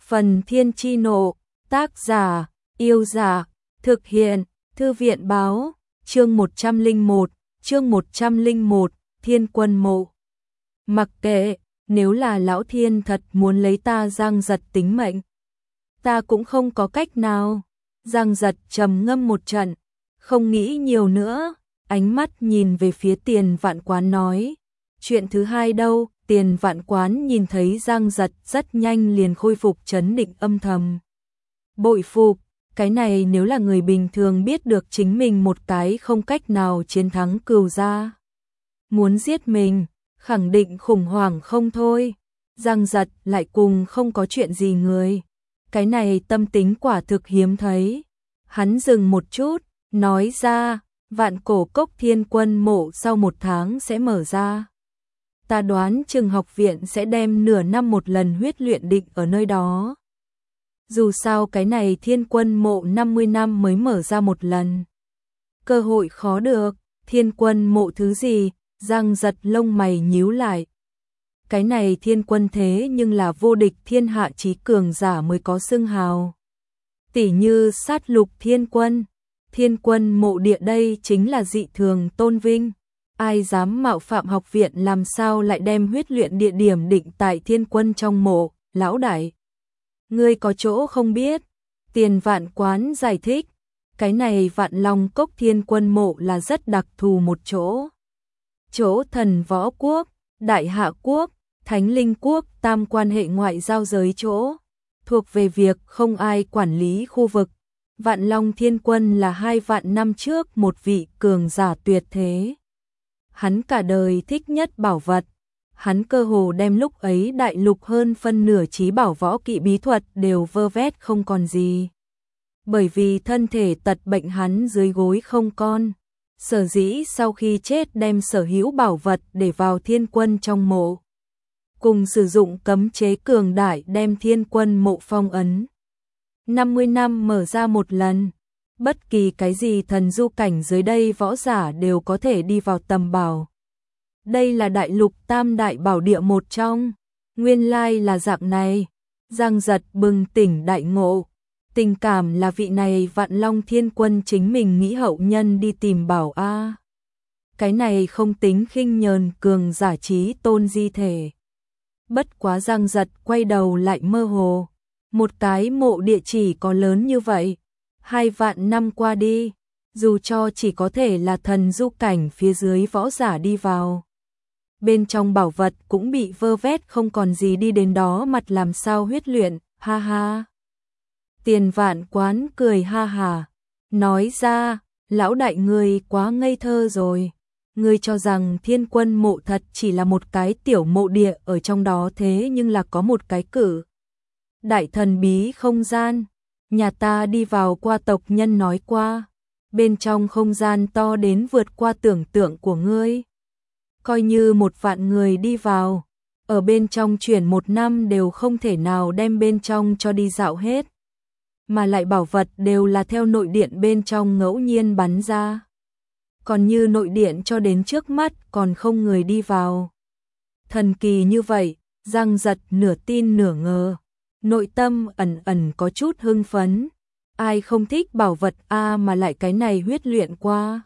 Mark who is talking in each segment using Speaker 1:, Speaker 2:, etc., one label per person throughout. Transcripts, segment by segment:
Speaker 1: Phần Thiên Chi Nộ, tác giả, Yêu Giả, thực hiện, Thư viện báo, chương 101, Thiên Quân Mộ. Mặc kệ, nếu là Lão Thiên thật muốn lấy ta Giang Giật tính mệnh, ta cũng không có cách nào. Giang Giật trầm ngâm một trận, không nghĩ nhiều nữa, ánh mắt nhìn về phía Tiền Vạn Quán nói, chuyện thứ hai đâu? Tiền Vạn Quán nhìn thấy Giang Giật rất nhanh liền khôi phục trấn định, âm thầm bội phục, cái này nếu là người bình thường biết được chính mình một cái không cách nào chiến thắng Cửu gia, muốn giết mình, khẳng định khủng hoảng không thôi. Giang Giật lại cùng không có chuyện gì người, cái này tâm tính quả thực hiếm thấy. Hắn dừng một chút, nói ra, Vạn Cổ Cốc Thiên Quân Mộ sau 1 tháng sẽ mở ra. Ta đoán trường học viện sẽ đem nửa năm một lần huyết luyện định ở nơi đó. Dù sao cái này Thiên Quân Mộ 50 năm mới mở ra một lần. Cơ hội khó được. Thiên Quân Mộ thứ gì? Giang Giật lông mày nhíu lại. Cái này Thiên Quân thế nhưng là vô địch thiên hạ chí cường giả mới có xưng hào. Tỷ như sát lục Thiên Quân. Thiên Quân Mộ địa đây chính là dị thường tôn vinh. Ai dám mạo phạm học viện, làm sao lại đem huyết luyện địa điểm định tại Thiên Quân trong mộ? Lão đại, ngươi có chỗ không biết. Tiền Vạn Quán giải thích, cái này Vạn Long Cốc Thiên Quân Mộ là rất đặc thù một chỗ. Chỗ Thần Võ Quốc, Đại Hạ Quốc, Thánh Linh Quốc tam quan hệ ngoại giao giới chỗ, thuộc về việc không ai quản lý khu vực. Vạn Long Thiên Quân là 2 vạn năm trước một vị cường giả tuyệt thế. Hắn cả đời thích nhất bảo vật, hắn cơ hồ đem lúc ấy đại lục hơn phân nửa trí bảo võ kỵ bí thuật đều vơ vét không còn gì. Bởi vì thân thể tật bệnh hắn dưới gối không con, sở dĩ sau khi chết đem sở hữu bảo vật để vào Thiên Quân trong mộ, cùng sử dụng cấm chế cường đại đem Thiên Quân mộ phong ấn. 50 năm mở ra một lần. Bất kỳ cái gì thần du cảnh dưới đây võ giả đều có thể đi vào tầm bảo. Đây là đại lục tam đại bảo địa một trong. Nguyên lai là dạng này. Giang Giật bừng tỉnh đại ngộ. Tình cảm là vị này Vạn Long Thiên Quân chính mình nghĩ hậu nhân đi tìm bảo a. Cái này không tính khinh nhờn cường giả trí tôn di thể. Bất quá Giang Giật quay đầu lại mơ hồ. Một cái mộ địa chỉ có lớn như vậy. 2 vạn năm qua đi, dù cho chỉ có thể là thần du cảnh phía dưới võ giả đi vào, bên trong bảo vật cũng bị vơ vét không còn gì, đi đến đó mặt làm sao huyết luyện, ha ha. Tiền Vạn Quán cười ha hà, nói ra, lão đại ngươi quá ngây thơ rồi. Ngươi cho rằng Thiên Quân Mộ thật chỉ là một cái tiểu mộ địa ở trong đó, thế nhưng là có một cái cử đại thần bí không gian. Nhà ta đi vào qua, tộc nhân nói qua, bên trong không gian to đến vượt qua tưởng tượng của ngươi. Coi như 1 vạn người đi vào, ở bên trong chuyển 1 năm đều không thể nào đem bên trong cho đi dạo hết. Mà lại bảo vật đều là theo nội điện bên trong ngẫu nhiên bắn ra. Còn như nội điện cho đến trước mắt còn không người đi vào. Thần kỳ như vậy, Giang Giật nửa tin nửa ngờ. Nội tâm ẩn ẩn có chút hưng phấn. Ai không thích bảo vật a, mà lại cái này huyết luyện qua,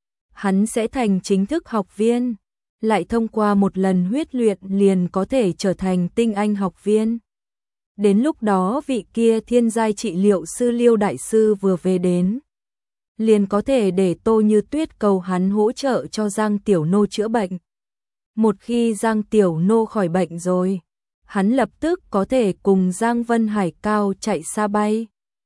Speaker 1: hắn sẽ thành chính thức học viên, lại thông qua một lần huyết luyện liền có thể trở thành tinh anh học viên. Đến lúc đó vị kia thiên giai trị liệu sư Liêu đại sư vừa về đến, liền có thể để Tô Như Tuyết cầu hắn hỗ trợ cho Giang Tiểu Nô chữa bệnh. Một khi Giang Tiểu Nô khỏi bệnh rồi, hắn lập tức có thể cùng Giang Vân Hải cao chạy xa bay,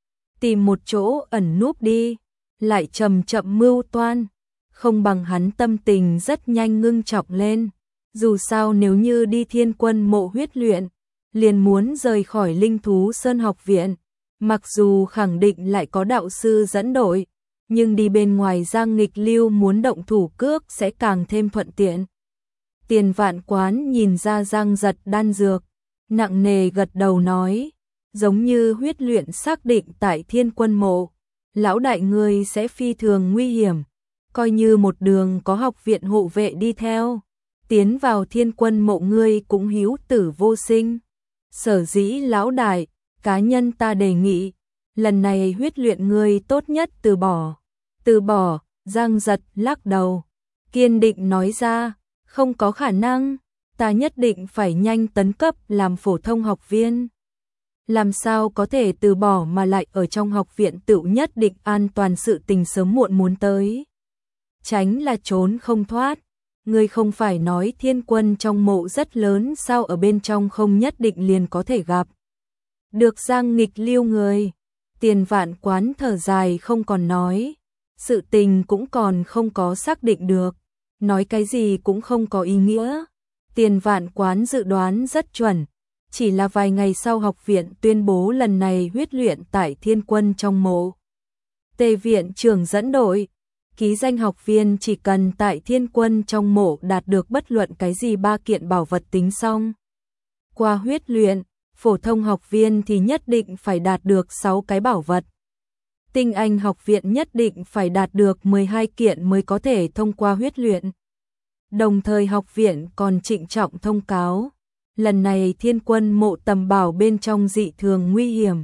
Speaker 1: tìm một chỗ ẩn núp đi, lại chậm chậm mưu toan, không bằng hắn tâm tình rất nhanh ngưng trọng lên. Dù sao nếu như đi Thiên Quân Mộ huyết luyện, liền muốn rời khỏi Linh Thú Sơn học viện, mặc dù khẳng định lại có đạo sư dẫn đội, nhưng đi bên ngoài Giang Nghịch Lưu muốn động thủ cước sẽ càng thêm thuận tiện. Tiền Vạn Quán nhìn ra Giang Giật đan dược, nặng nề gật đầu nói, giống như huyết luyện xác định tại Thiên Quân Mộ, lão đại ngươi sẽ phi thường nguy hiểm, coi như một đường có học viện hộ vệ đi theo, tiến vào Thiên Quân Mộ ngươi cũng hữu tử vô sinh. Sở dĩ lão đại cá nhân ta đề nghị, lần này huyết luyện ngươi tốt nhất từ bỏ. Từ bỏ, Giang Giật lắc đầu, kiên định nói ra, không có khả năng, ta nhất định phải nhanh tấn cấp làm phổ thông học viên. Làm sao có thể từ bỏ mà lại ở trong học viện tự nhất định an toàn, sự tình sớm muộn muốn tới. Tránh là trốn không thoát, ngươi không phải nói thiên quân trong mộ rất lớn sao, ở bên trong không nhất định liền có thể gặp được Giang Nghịch Lưu người. Tiền Vạn Quán thở dài không còn nói, sự tình cũng còn không có xác định được, nói cái gì cũng không có ý nghĩa. Tiền Vạn Quán dự đoán rất chuẩn, chỉ là vài ngày sau học viện tuyên bố lần này huyết luyện tại thiên quân trong mộ. Tề viện trưởng dẫn đội, ký danh học viên chỉ cần tại thiên quân trong mộ đạt được bất luận cái gì 3 kiện bảo vật tính xong. Qua huyết luyện, phổ thông học viên thì nhất định phải đạt được 6 cái bảo vật. Tinh anh học viện nhất định phải đạt được 12 kiện mới có thể thông qua huyết luyện. Đồng thời học viện còn trịnh trọng thông cáo, lần này thiên quân mộ tầm bảo bên trong dị thường nguy hiểm.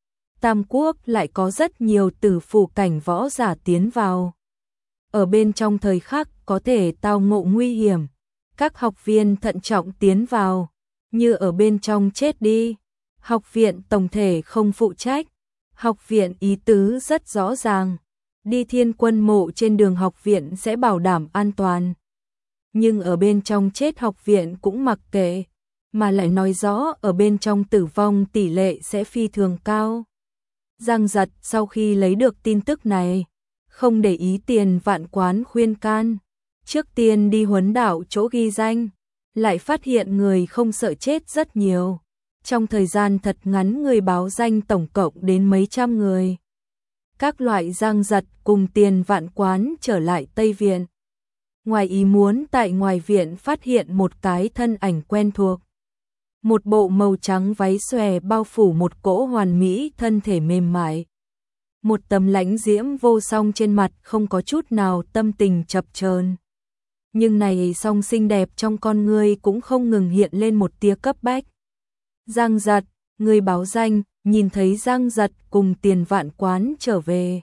Speaker 1: Tam Quốc lại có rất nhiều tử phụ cảnh võ giả tiến vào. Ở bên trong thời khắc có thể tao ngộ nguy hiểm, các học viên thận trọng tiến vào, như ở bên trong chết đi. Học viện tổng thể không phụ trách, học viện ý tứ rất rõ ràng, đi thiên quân mộ trên đường học viện sẽ bảo đảm an toàn. Nhưng ở bên trong chết học viện cũng mặc kệ, mà lại nói rõ ở bên trong tử vong tỷ lệ sẽ phi thường cao. Giang Giật sau khi lấy được tin tức này, không để ý Tiền Vạn Quán khuyên can, trước tiên đi huấn đạo chỗ ghi danh, lại phát hiện người không sợ chết rất nhiều. Trong thời gian thật ngắn người báo danh tổng cộng đến mấy trăm người. Các loại Giang Giật cùng Tiền Vạn Quán trở lại Tây Viện. Ngoài ý muốn tại ngoài viện phát hiện một cái thân ảnh quen thuộc. Một bộ màu trắng váy xòe bao phủ một cỗ hoàn mỹ thân thể mềm mại. Một tấm lãnh diễm vô song trên mặt không có chút nào tâm tình chập chờn. Nhưng này song xinh đẹp trong con ngươi cũng không ngừng hiện lên một tia cấp bách. Giang Giật, người báo danh, nhìn thấy Giang Giật cùng Tiền Vạn Quán trở về.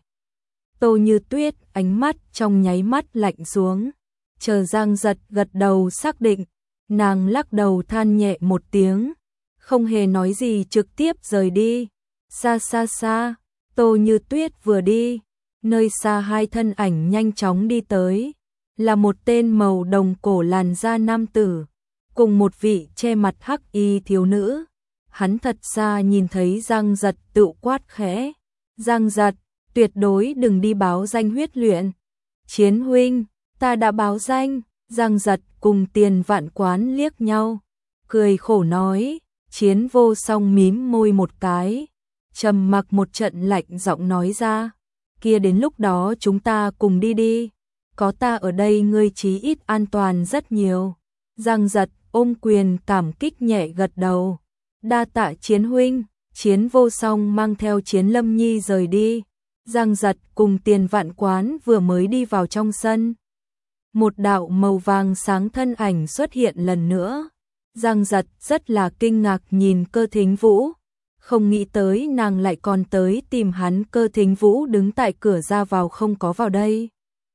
Speaker 1: Tô Như Tuyết ánh mắt trong nháy mắt lạnh xuống. Chờ Giang Giật gật đầu xác định, nàng lắc đầu than nhẹ một tiếng, không hề nói gì trực tiếp rời đi. Xa xa xa, Tô Như Tuyết vừa đi, nơi xa hai thân ảnh nhanh chóng đi tới, là một tên màu đồng cổ làn da nam tử, cùng một vị che mặt hắc y thiếu nữ. Hắn thật xa nhìn thấy Giang Giật tự quát khẽ, Giang Giật, tuyệt đối đừng đi báo danh huyết luyện. Chiến huynh, ta đã báo danh. Giang Giật cùng Tiền Vạn Quán liếc nhau, cười khổ nói. Chiến Vô Song mím môi một cái, trầm mặc một trận, lạnh giọng nói ra, kia đến lúc đó chúng ta cùng đi đi, có ta ở đây ngươi chí ít an toàn rất nhiều. Giang Giật ôm quyền cảm kích nhẹ gật đầu, đa tạ Chiến huynh. Chiến Vô Song mang theo Chiến Lâm Nhi rời đi. Giang Giật cùng Tiền Vạn Quán vừa mới đi vào trong sân, một đạo màu vàng sáng thân ảnh xuất hiện lần nữa. Giang Giật rất là kinh ngạc nhìn Cơ Thính Vũ, không nghĩ tới nàng lại còn tới tìm hắn. Cơ Thính Vũ đứng tại cửa ra vào không có vào đây.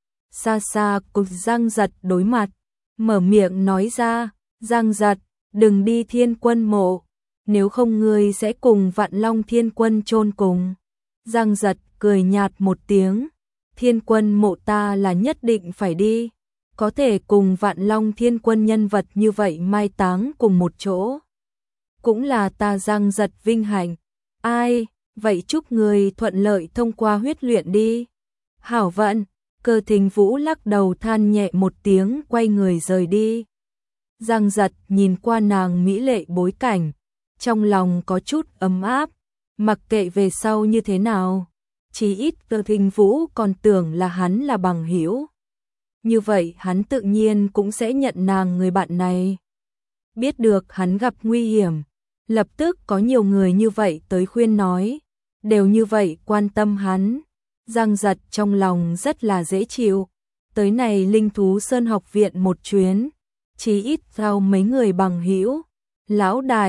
Speaker 1: Xa xa cùng Giang Giật đối mặt, mở miệng nói ra, Giang Giật, đừng đi thiên quân mộ, nếu không ngươi sẽ cùng Vạn Long thiên quân chôn cùng. Giang Giật cười nhạt một tiếng, thiên quân mộ ta là nhất định phải đi, có thể cùng Vạn Long thiên quân nhân vật như vậy mai táng cùng một chỗ, cũng là ta Giang Giật vinh hạnh. Ai, vậy chúc người thuận lợi thông qua huyết luyện đi. Hảo vận. Cơ Thính Vũ lắc đầu than nhẹ một tiếng, quay người rời đi. Giang Giật nhìn qua nàng mỹ lệ bối cảnh, trong lòng có chút ấm áp, mặc kệ về sau như thế nào, chí ít Cơ Thính Vũ còn tưởng là hắn là bằng hữu. Như vậy hắn tự nhiên cũng sẽ nhận nàng người bạn này. Biết được hắn gặp nguy hiểm, lập tức có nhiều người như vậy tới khuyên nói, đều như vậy quan tâm hắn. Giang Giật trong lòng rất là dễ chịu, tới này Linh Thú Sơn học viện một chuyến, chí ít giao mấy người bằng hữu. Lão đại,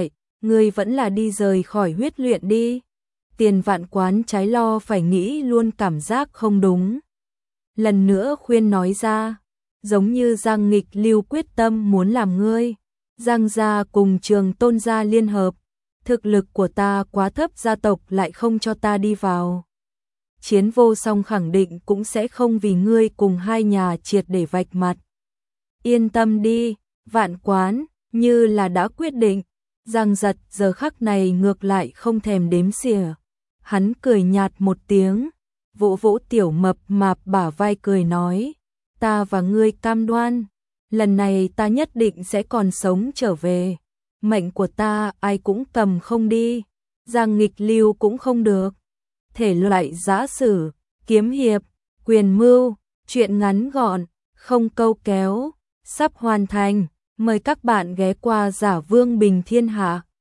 Speaker 1: ngươi vẫn là đi rời khỏi huyết luyện đi. Tiền Vạn Quán trái lo phải nghĩ luôn cảm giác không đúng. Lần nữa khuyên nói ra, giống như Giang Nghịch Lưu quyết tâm muốn làm ngươi. Giang gia cùng Trường Tôn gia liên hợp, thực lực của ta quá thấp, gia tộc lại không cho ta đi vào. Chiến Vô Song khẳng định cũng sẽ không vì ngươi cùng hai nhà triệt để vạch mặt. Yên tâm đi, Vạn Quán, như là đã quyết định. Giang Giật giờ khắc này ngược lại không thèm đếm xỉa. Hắn cười nhạt một tiếng, vỗ vỗ Tiểu Mập Mạp bả vai cười nói, ta và ngươi cam đoan, lần này ta nhất định sẽ còn sống trở về. Mệnh của ta ai cũng cầm không đi, Giang Nghịch Lưu cũng không được. Thể loại giã sử, kiếm hiệp, quyền mưu, truyện ngắn gọn, không câu kéo, sắp hoàn thành. Mời các bạn ghé qua Giả Vương Bình Thiên Hạ.